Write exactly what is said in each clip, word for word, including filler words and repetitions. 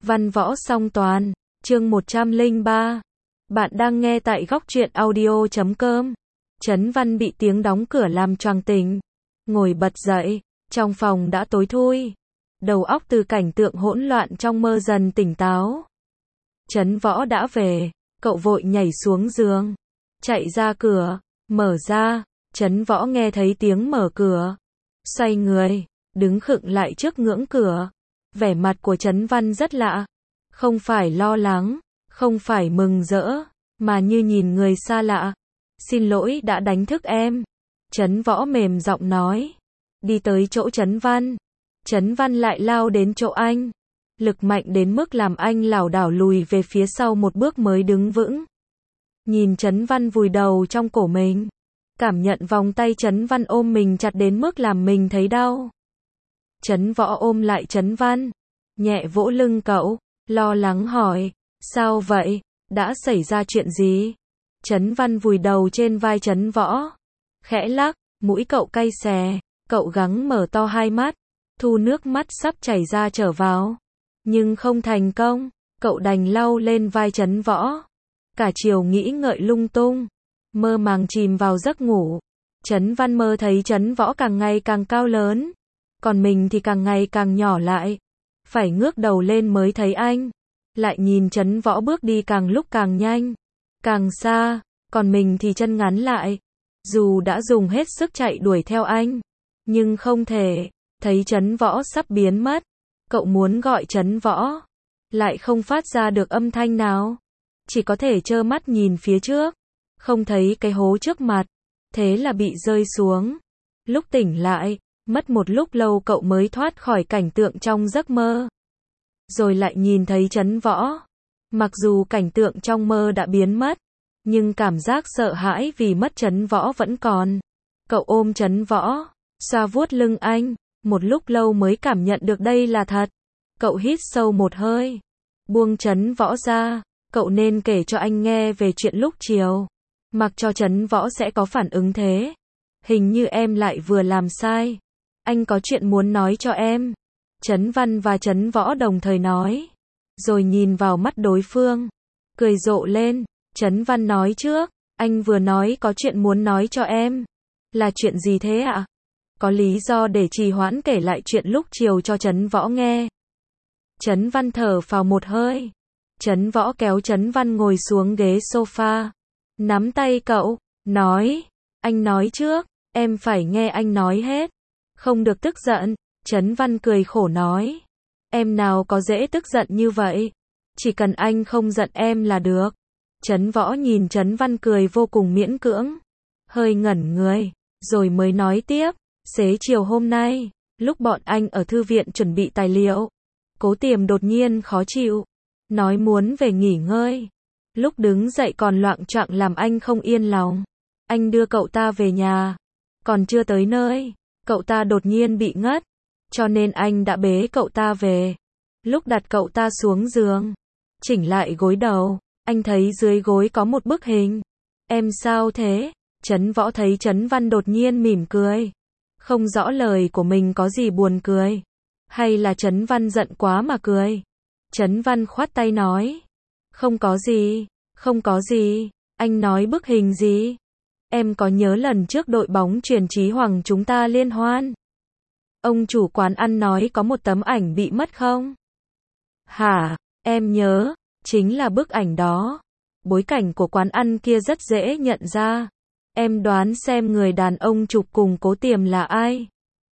Văn võ song toàn, chương một trăm lẻ ba. Bạn đang nghe tại góc truyện audio chấm com. Trấn Văn bị tiếng đóng cửa làm choàng tỉnh. Ngồi bật dậy, trong phòng đã tối thui. Đầu óc từ cảnh tượng hỗn loạn trong mơ dần tỉnh táo. Trấn Võ đã về, cậu vội nhảy xuống giường. Chạy ra cửa, mở ra, Trấn Võ nghe thấy tiếng mở cửa. Xoay người, đứng khựng lại trước ngưỡng cửa. Vẻ mặt của Trấn Văn rất lạ. Không phải lo lắng, không phải mừng rỡ, mà như nhìn người xa lạ. Xin lỗi đã đánh thức em. Trấn Võ mềm giọng nói. Đi tới chỗ Trấn Văn. Trấn Văn lại lao đến chỗ anh. Lực mạnh đến mức làm anh lảo đảo lùi về phía sau một bước mới đứng vững. Nhìn Trấn Văn vùi đầu trong cổ mình. Cảm nhận vòng tay Trấn Văn ôm mình chặt đến mức làm mình thấy đau. Trấn Võ ôm lại Trấn Văn. Nhẹ vỗ lưng cậu. Lo lắng hỏi. Sao vậy? Đã xảy ra chuyện gì? Trấn Văn vùi đầu trên vai Trấn Võ. Khẽ lắc, mũi cậu cay xè. Cậu gắng mở to hai mắt. Thu nước mắt sắp chảy ra trở vào. Nhưng không thành công. Cậu đành lau lên vai Trấn Võ. Cả chiều nghĩ ngợi lung tung. Mơ màng chìm vào giấc ngủ. Trấn Văn mơ thấy Trấn Võ càng ngày càng cao lớn. Còn mình thì càng ngày càng nhỏ lại. Phải ngước đầu lên mới thấy anh. Lại nhìn Trấn Võ bước đi càng lúc càng nhanh. Càng xa. Còn mình thì chân ngắn lại. Dù đã dùng hết sức chạy đuổi theo anh. Nhưng không thể. Thấy Trấn Võ sắp biến mất. Cậu muốn gọi Trấn Võ. Lại không phát ra được âm thanh nào. Chỉ có thể trơ mắt nhìn phía trước. Không thấy cái hố trước mặt. Thế là bị rơi xuống. Lúc tỉnh lại. Mất một lúc lâu cậu mới thoát khỏi cảnh tượng trong giấc mơ. Rồi lại nhìn thấy Trấn Võ. Mặc dù cảnh tượng trong mơ đã biến mất. Nhưng cảm giác sợ hãi vì mất Trấn Võ vẫn còn. Cậu ôm Trấn Võ. Xoa vuốt lưng anh. Một lúc lâu mới cảm nhận được đây là thật. Cậu hít sâu một hơi. Buông Trấn Võ ra. Cậu nên kể cho anh nghe về chuyện lúc chiều. Mặc cho Trấn Võ sẽ có phản ứng thế. Hình như em lại vừa làm sai. Anh có chuyện muốn nói cho em. Trấn Văn và Trấn Võ đồng thời nói. Rồi nhìn vào mắt đối phương. Cười rộ lên. Trấn Văn nói trước. Anh vừa nói có chuyện muốn nói cho em. Là chuyện gì thế ạ? À? Có lý do để trì hoãn kể lại chuyện lúc chiều cho Trấn Võ nghe. Trấn Văn thở phào một hơi. Trấn Võ kéo Trấn Văn ngồi xuống ghế sofa. Nắm tay cậu. Nói. Anh nói trước. Em phải nghe anh nói hết. Không được tức giận. Trấn Văn cười khổ nói. Em nào có dễ tức giận như vậy. Chỉ cần anh không giận em là được. Trấn Võ nhìn Trấn Văn cười vô cùng miễn cưỡng. Hơi ngẩn người. Rồi mới nói tiếp. Xế chiều hôm nay. Lúc bọn anh ở thư viện chuẩn bị tài liệu. Cố Tiềm đột nhiên khó chịu. Nói muốn về nghỉ ngơi. Lúc đứng dậy còn loạng choạng làm anh không yên lòng. Anh đưa cậu ta về nhà. Còn chưa tới nơi. Cậu ta đột nhiên bị ngất. Cho nên anh đã bế cậu ta về. Lúc đặt cậu ta xuống giường. Chỉnh lại gối đầu. Anh thấy dưới gối có một bức hình. Em sao thế? Trấn Võ thấy Trấn Văn đột nhiên mỉm cười. Không rõ lời của mình có gì buồn cười. Hay là Trấn Văn giận quá mà cười. Trấn Văn khoát tay nói. Không có gì. Không có gì. Anh nói bức hình gì? Em có nhớ lần trước đội bóng Truyền Chí Hoàng chúng ta liên hoan? Ông chủ quán ăn nói có một tấm ảnh bị mất không? Hả? Em nhớ. Chính là bức ảnh đó. Bối cảnh của quán ăn kia rất dễ nhận ra. Em đoán xem người đàn ông chụp cùng Cố Tiềm là ai?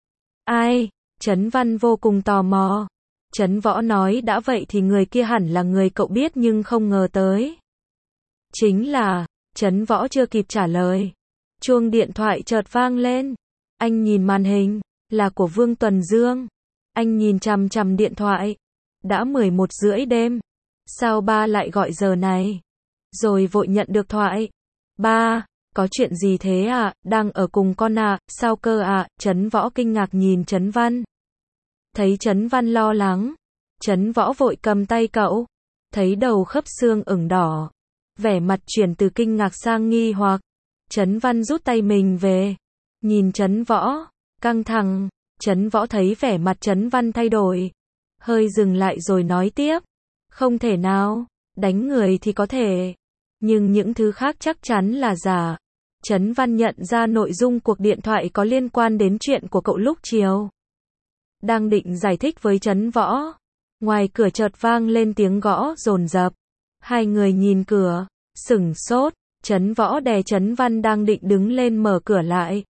Ai? Trấn Văn vô cùng tò mò. Trấn Võ nói đã vậy thì người kia hẳn là người cậu biết nhưng không ngờ tới. Chính là. Trấn Võ chưa kịp trả lời. Chuông điện thoại chợt vang lên. Anh nhìn màn hình. Là của Vương Tuần Dương. Anh nhìn chằm chằm điện thoại. Đã mười một rưỡi đêm. Sao ba lại gọi giờ này? Rồi vội nhận được thoại. Ba, có chuyện gì thế à? Đang ở cùng con à? Sao cơ à? Trấn Võ kinh ngạc nhìn Trấn Văn. Thấy Trấn Văn lo lắng. Trấn Võ vội cầm tay cậu. Thấy đầu khớp xương ửng đỏ. Vẻ mặt chuyển từ kinh ngạc sang nghi hoặc. Trấn Văn rút tay mình về. Nhìn Trấn Võ. Căng thẳng. Trấn Võ thấy vẻ mặt Trấn Văn thay đổi. Hơi dừng lại rồi nói tiếp. Không thể nào, đánh người thì có thể, nhưng những thứ khác chắc chắn là giả. Trấn Văn nhận ra nội dung cuộc điện thoại có liên quan đến chuyện của cậu lúc chiều. Đang định giải thích với Trấn Võ, ngoài cửa chợt vang lên tiếng gõ dồn dập. Hai người nhìn cửa, sửng sốt, Trấn Võ đè Trấn Văn đang định đứng lên mở cửa lại.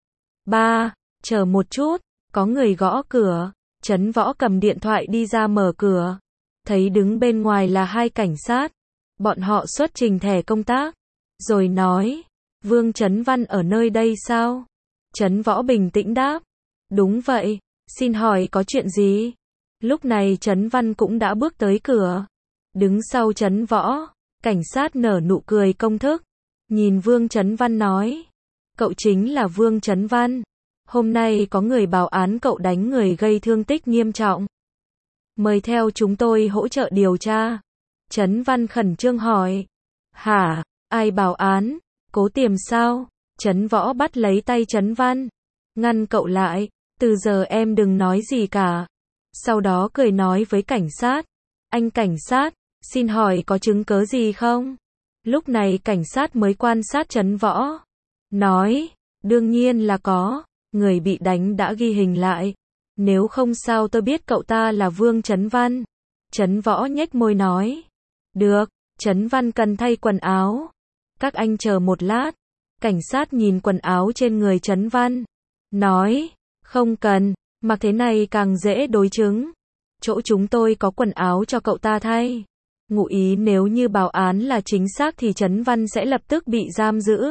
Ba, chờ một chút, có người gõ cửa. Trấn Võ cầm điện thoại đi ra mở cửa, thấy đứng bên ngoài là hai cảnh sát. Bọn họ xuất trình thẻ công tác, rồi nói, Vương Trấn Văn ở nơi đây sao? Trấn Võ bình tĩnh đáp, đúng vậy, xin hỏi có chuyện gì? Lúc này Trấn Văn cũng đã bước tới cửa, đứng sau Trấn Võ. Cảnh sát nở nụ cười công thức, nhìn Vương Trấn Văn nói, cậu chính là Vương Trấn Văn. Hôm nay có người báo án cậu đánh người gây thương tích nghiêm trọng. Mời theo chúng tôi hỗ trợ điều tra. Trấn Văn khẩn trương hỏi. Hả, ai báo án? Cố Tiềm sao? Trấn Võ bắt lấy tay Trấn Văn, ngăn cậu lại, từ giờ em đừng nói gì cả. Sau đó cười nói với cảnh sát, anh cảnh sát, xin hỏi có chứng cớ gì không? Lúc này cảnh sát mới quan sát Trấn Võ, nói, đương nhiên là có, người bị đánh đã ghi hình lại. Nếu không sao tôi biết cậu ta là Vương Trấn Văn. Trấn Võ nhếch môi nói, được. Trấn Văn cần thay quần áo, các anh chờ một lát. Cảnh sát nhìn quần áo trên người Trấn Văn, nói, không cần, mặc thế này càng dễ đối chứng. Chỗ chúng tôi có quần áo cho cậu ta thay. Ngụ ý nếu như báo án là chính xác thì Trấn Văn sẽ lập tức bị giam giữ.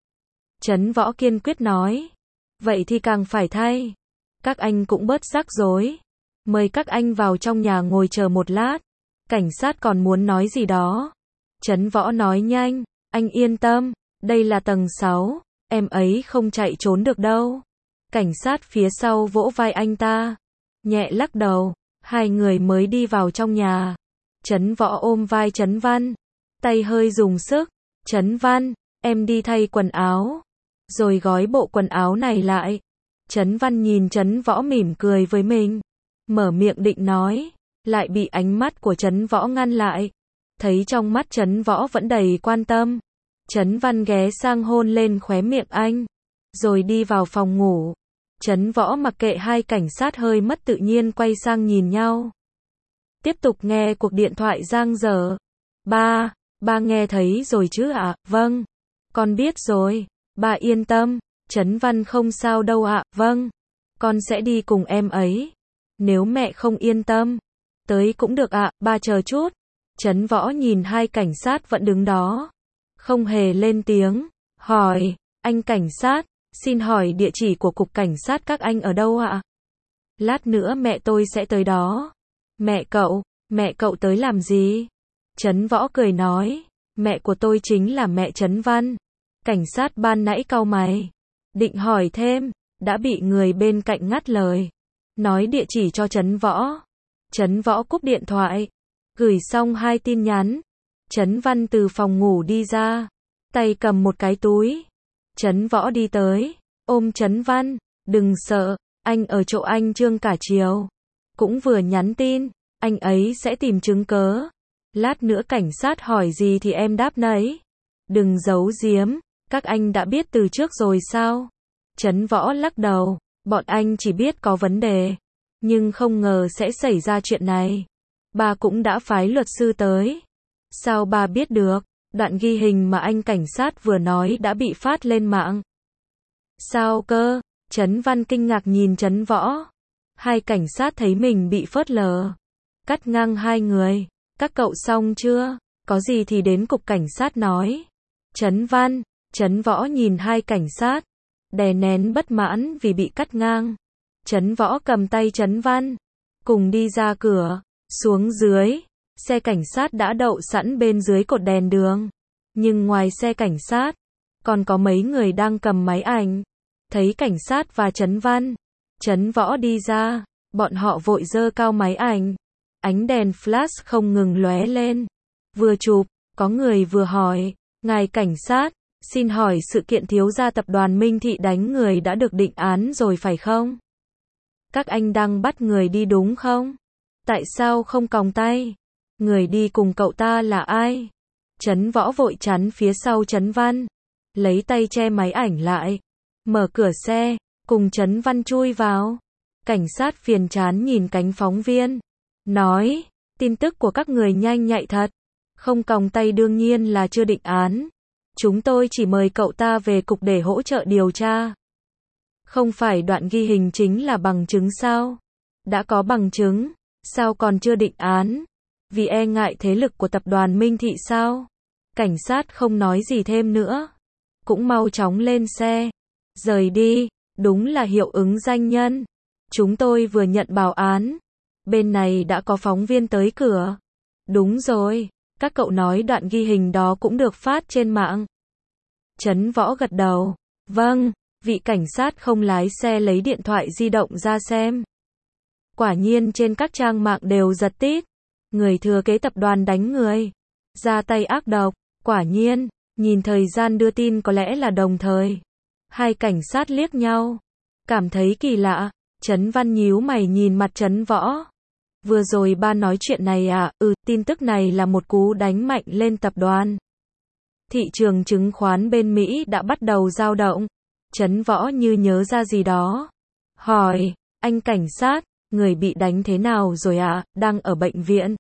Trấn Võ kiên quyết nói, vậy thì càng phải thay. Các anh cũng bớt rắc rối. Mời các anh vào trong nhà ngồi chờ một lát. Cảnh sát còn muốn nói gì đó. Trấn Võ nói nhanh, anh yên tâm, đây là tầng sáu, em ấy không chạy trốn được đâu. Cảnh sát phía sau vỗ vai anh ta, nhẹ lắc đầu. Hai người mới đi vào trong nhà. Trấn Võ ôm vai Trấn Văn, tay hơi dùng sức. Trấn Văn, em đi thay quần áo, rồi gói bộ quần áo này lại. Trấn Văn nhìn Trấn Võ mỉm cười với mình, mở miệng định nói, lại bị ánh mắt của Trấn Võ ngăn lại. Thấy trong mắt Trấn Võ vẫn đầy quan tâm, Trấn Văn ghé sang hôn lên khóe miệng anh, rồi đi vào phòng ngủ. Trấn Võ mặc kệ hai cảnh sát hơi mất tự nhiên quay sang nhìn nhau. Tiếp tục nghe cuộc điện thoại giang dở. Ba, ba nghe thấy rồi chứ ạ? À? Vâng, con biết rồi. Ba yên tâm, Trấn Văn không sao đâu ạ. À? Vâng, con sẽ đi cùng em ấy. Nếu mẹ không yên tâm, tới cũng được ạ. À? Ba chờ chút. Trấn Võ nhìn hai cảnh sát vẫn đứng đó, không hề lên tiếng, hỏi, anh cảnh sát, xin hỏi địa chỉ của cục cảnh sát các anh ở đâu ạ? Lát nữa mẹ tôi sẽ tới đó. Mẹ cậu, mẹ cậu tới làm gì? Trấn Võ cười nói, mẹ của tôi chính là mẹ Trấn Văn. Cảnh sát ban nãy cau mày, định hỏi thêm, đã bị người bên cạnh ngắt lời, nói địa chỉ cho Trấn Võ. Trấn Võ cúp điện thoại, gửi xong hai tin nhắn. Trấn Văn từ phòng ngủ đi ra, tay cầm một cái túi. Trấn Võ đi tới, ôm Trấn Văn, đừng sợ, anh ở chỗ anh Trương cả chiều. Cũng vừa nhắn tin, anh ấy sẽ tìm chứng cớ. Lát nữa cảnh sát hỏi gì thì em đáp nấy. Đừng giấu giếm, các anh đã biết từ trước rồi sao? Trấn Võ lắc đầu, bọn anh chỉ biết có vấn đề, nhưng không ngờ sẽ xảy ra chuyện này. Ba cũng đã phái luật sư tới. Sao ba biết được? Đoạn ghi hình mà anh cảnh sát vừa nói đã bị phát lên mạng. Sao cơ? Trấn Văn kinh ngạc nhìn Trấn Võ. Hai cảnh sát thấy mình bị phớt lờ, cắt ngang hai người. Các cậu xong chưa? Có gì thì đến cục cảnh sát nói. Trấn Văn, Trấn Võ nhìn hai cảnh sát, đè nén bất mãn vì bị cắt ngang. Trấn Võ cầm tay Trấn Văn, cùng đi ra cửa, xuống dưới. Xe cảnh sát đã đậu sẵn bên dưới cột đèn đường. Nhưng ngoài xe cảnh sát, còn có mấy người đang cầm máy ảnh. Thấy cảnh sát và Trấn Văn, Trấn Võ đi ra, bọn họ vội giơ cao máy ảnh. Ánh đèn flash không ngừng lóe lên. Vừa chụp, có người vừa hỏi, ngài cảnh sát, xin hỏi sự kiện thiếu gia tập đoàn Minh Thị đánh người đã được định án rồi phải không? Các anh đang bắt người đi đúng không? Tại sao không còng tay? Người đi cùng cậu ta là ai? Trấn Võ vội chắn phía sau Trấn Văn, lấy tay che máy ảnh lại, mở cửa xe, cùng Trấn Văn chui vào. Cảnh sát phiền chán nhìn cánh phóng viên, nói, tin tức của các người nhanh nhạy thật, không còng tay đương nhiên là chưa định án. Chúng tôi chỉ mời cậu ta về cục để hỗ trợ điều tra. Không phải đoạn ghi hình chính là bằng chứng sao? Đã có bằng chứng, sao còn chưa định án? Vì e ngại thế lực của tập đoàn Minh Thị sao? Cảnh sát không nói gì thêm nữa, cũng mau chóng lên xe, rời đi. Đúng là hiệu ứng danh nhân. Chúng tôi vừa nhận báo án, bên này đã có phóng viên tới cửa. Đúng rồi, các cậu nói đoạn ghi hình đó cũng được phát trên mạng. Trấn Võ gật đầu. Vâng, vị cảnh sát không lái xe lấy điện thoại di động ra xem. Quả nhiên trên các trang mạng đều giật tít. Người thừa kế tập đoàn đánh người, ra tay ác độc. Quả nhiên, nhìn thời gian đưa tin có lẽ là đồng thời. Hai cảnh sát liếc nhau, cảm thấy kỳ lạ. Trấn Văn nhíu mày nhìn mặt Trấn Võ. Vừa rồi ba nói chuyện này à? Ừ, tin tức này là một cú đánh mạnh lên tập đoàn. Thị trường chứng khoán bên Mỹ đã bắt đầu dao động. Trấn Võ như nhớ ra gì đó, hỏi, anh cảnh sát, người bị đánh thế nào rồi ạ? À? Đang ở bệnh viện.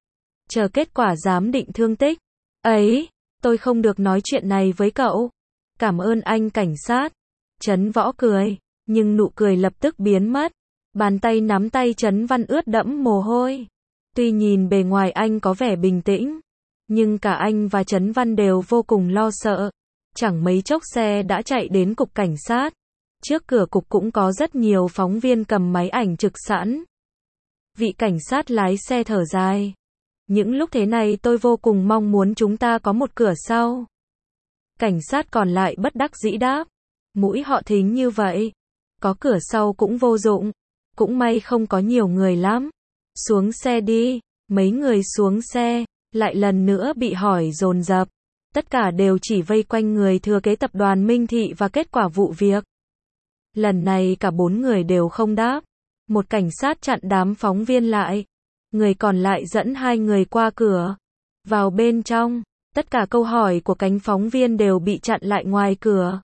Chờ kết quả giám định thương tích. Ấy, tôi không được nói chuyện này với cậu. Cảm ơn anh cảnh sát. Trấn Võ cười, nhưng nụ cười lập tức biến mất. Bàn tay nắm tay Trấn Văn ướt đẫm mồ hôi. Tuy nhìn bề ngoài anh có vẻ bình tĩnh, nhưng cả anh và Trấn Văn đều vô cùng lo sợ. Chẳng mấy chốc xe đã chạy đến cục cảnh sát. Trước cửa cục cũng có rất nhiều phóng viên cầm máy ảnh trực sẵn. Vị cảnh sát lái xe thở dài. Những lúc thế này tôi vô cùng mong muốn chúng ta có một cửa sau. Cảnh sát còn lại bất đắc dĩ đáp. Mũi họ thính như vậy, có cửa sau cũng vô dụng. Cũng may không có nhiều người lắm. Xuống xe đi. Mấy người xuống xe, lại lần nữa bị hỏi dồn dập. Tất cả đều chỉ vây quanh người thừa kế tập đoàn Minh Thị và kết quả vụ việc. Lần này cả bốn người đều không đáp. Một cảnh sát chặn đám phóng viên lại. Người còn lại dẫn hai người qua cửa. Vào bên trong, tất cả câu hỏi của cánh phóng viên đều bị chặn lại ngoài cửa.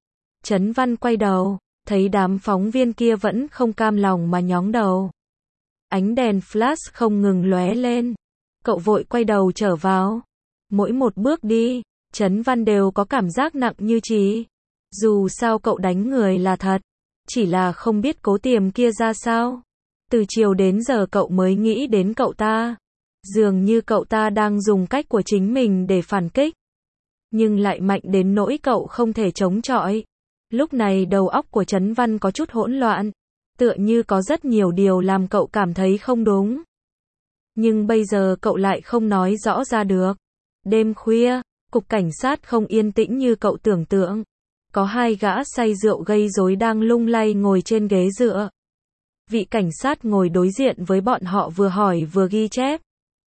Trấn Văn quay đầu, thấy đám phóng viên kia vẫn không cam lòng mà nhóng đầu. Ánh đèn flash không ngừng lóe lên. Cậu vội quay đầu trở vào. Mỗi một bước đi, Trấn Văn đều có cảm giác nặng như trí. Dù sao cậu đánh người là thật, chỉ là không biết Cố Tiềm kia ra sao. Từ chiều đến giờ cậu mới nghĩ đến cậu ta. Dường như cậu ta đang dùng cách của chính mình để phản kích, nhưng lại mạnh đến nỗi cậu không thể chống chọi. Lúc này đầu óc của Trấn Văn có chút hỗn loạn, tựa như có rất nhiều điều làm cậu cảm thấy không đúng. Nhưng bây giờ cậu lại không nói rõ ra được. Đêm khuya, cục cảnh sát không yên tĩnh như cậu tưởng tượng. Có hai gã say rượu gây rối đang lung lay ngồi trên ghế dựa. Vị cảnh sát ngồi đối diện với bọn họ vừa hỏi vừa ghi chép.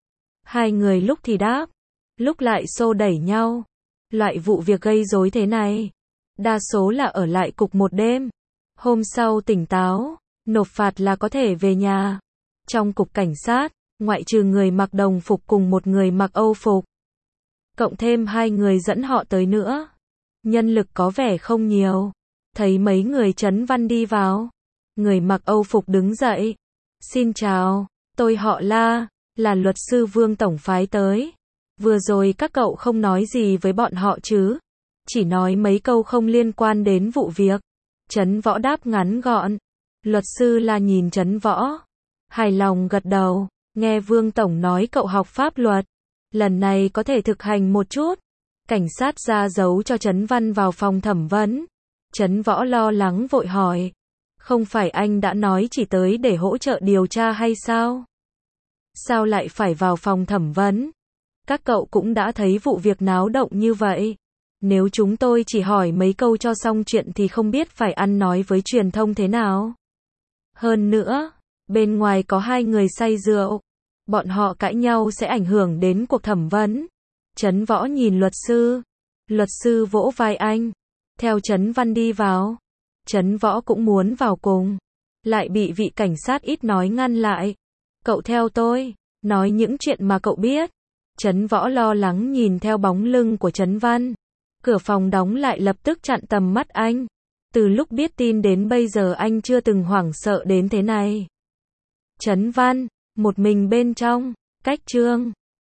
Hai người lúc thì đáp, lúc lại xô đẩy nhau. Loại vụ việc gây rối thế này, đa số là ở lại cục một đêm. Hôm sau tỉnh táo, nộp phạt là có thể về nhà. Trong cục cảnh sát, ngoại trừ người mặc đồng phục cùng một người mặc Âu phục, cộng thêm hai người dẫn họ tới nữa, nhân lực có vẻ không nhiều. Thấy mấy người Trấn Văn đi vào, người mặc Âu phục đứng dậy. Xin chào, tôi họ La, là luật sư Vương tổng phái tới. Vừa rồi các cậu không nói gì với bọn họ chứ? Chỉ nói mấy câu không liên quan đến vụ việc. Trấn Võ đáp ngắn gọn. Luật sư La nhìn Trấn Võ, hài lòng gật đầu. Nghe Vương tổng nói cậu học pháp luật, lần này có thể thực hành một chút. Cảnh sát ra dấu cho Trấn Văn vào phòng thẩm vấn. Trấn Võ lo lắng vội hỏi, không phải anh đã nói chỉ tới để hỗ trợ điều tra hay sao? Sao lại phải vào phòng thẩm vấn? Các cậu cũng đã thấy vụ việc náo động như vậy. Nếu chúng tôi chỉ hỏi mấy câu cho xong chuyện thì không biết phải ăn nói với truyền thông thế nào. Hơn nữa, bên ngoài có hai người say rượu. Bọn họ cãi nhau sẽ ảnh hưởng đến cuộc thẩm vấn. Trấn Võ nhìn luật sư. Luật sư vỗ vai anh. Theo Trấn Văn đi vào. Trấn Võ cũng muốn vào cùng, lại bị vị cảnh sát ít nói ngăn lại. Cậu theo tôi. Nói những chuyện mà cậu biết. Trấn Võ lo lắng nhìn theo bóng lưng của Trấn Văn. Cửa phòng đóng lại lập tức chặn tầm mắt anh. Từ lúc biết tin đến bây giờ anh chưa từng hoảng sợ đến thế này. Trấn Văn, một mình bên trong, cách Trương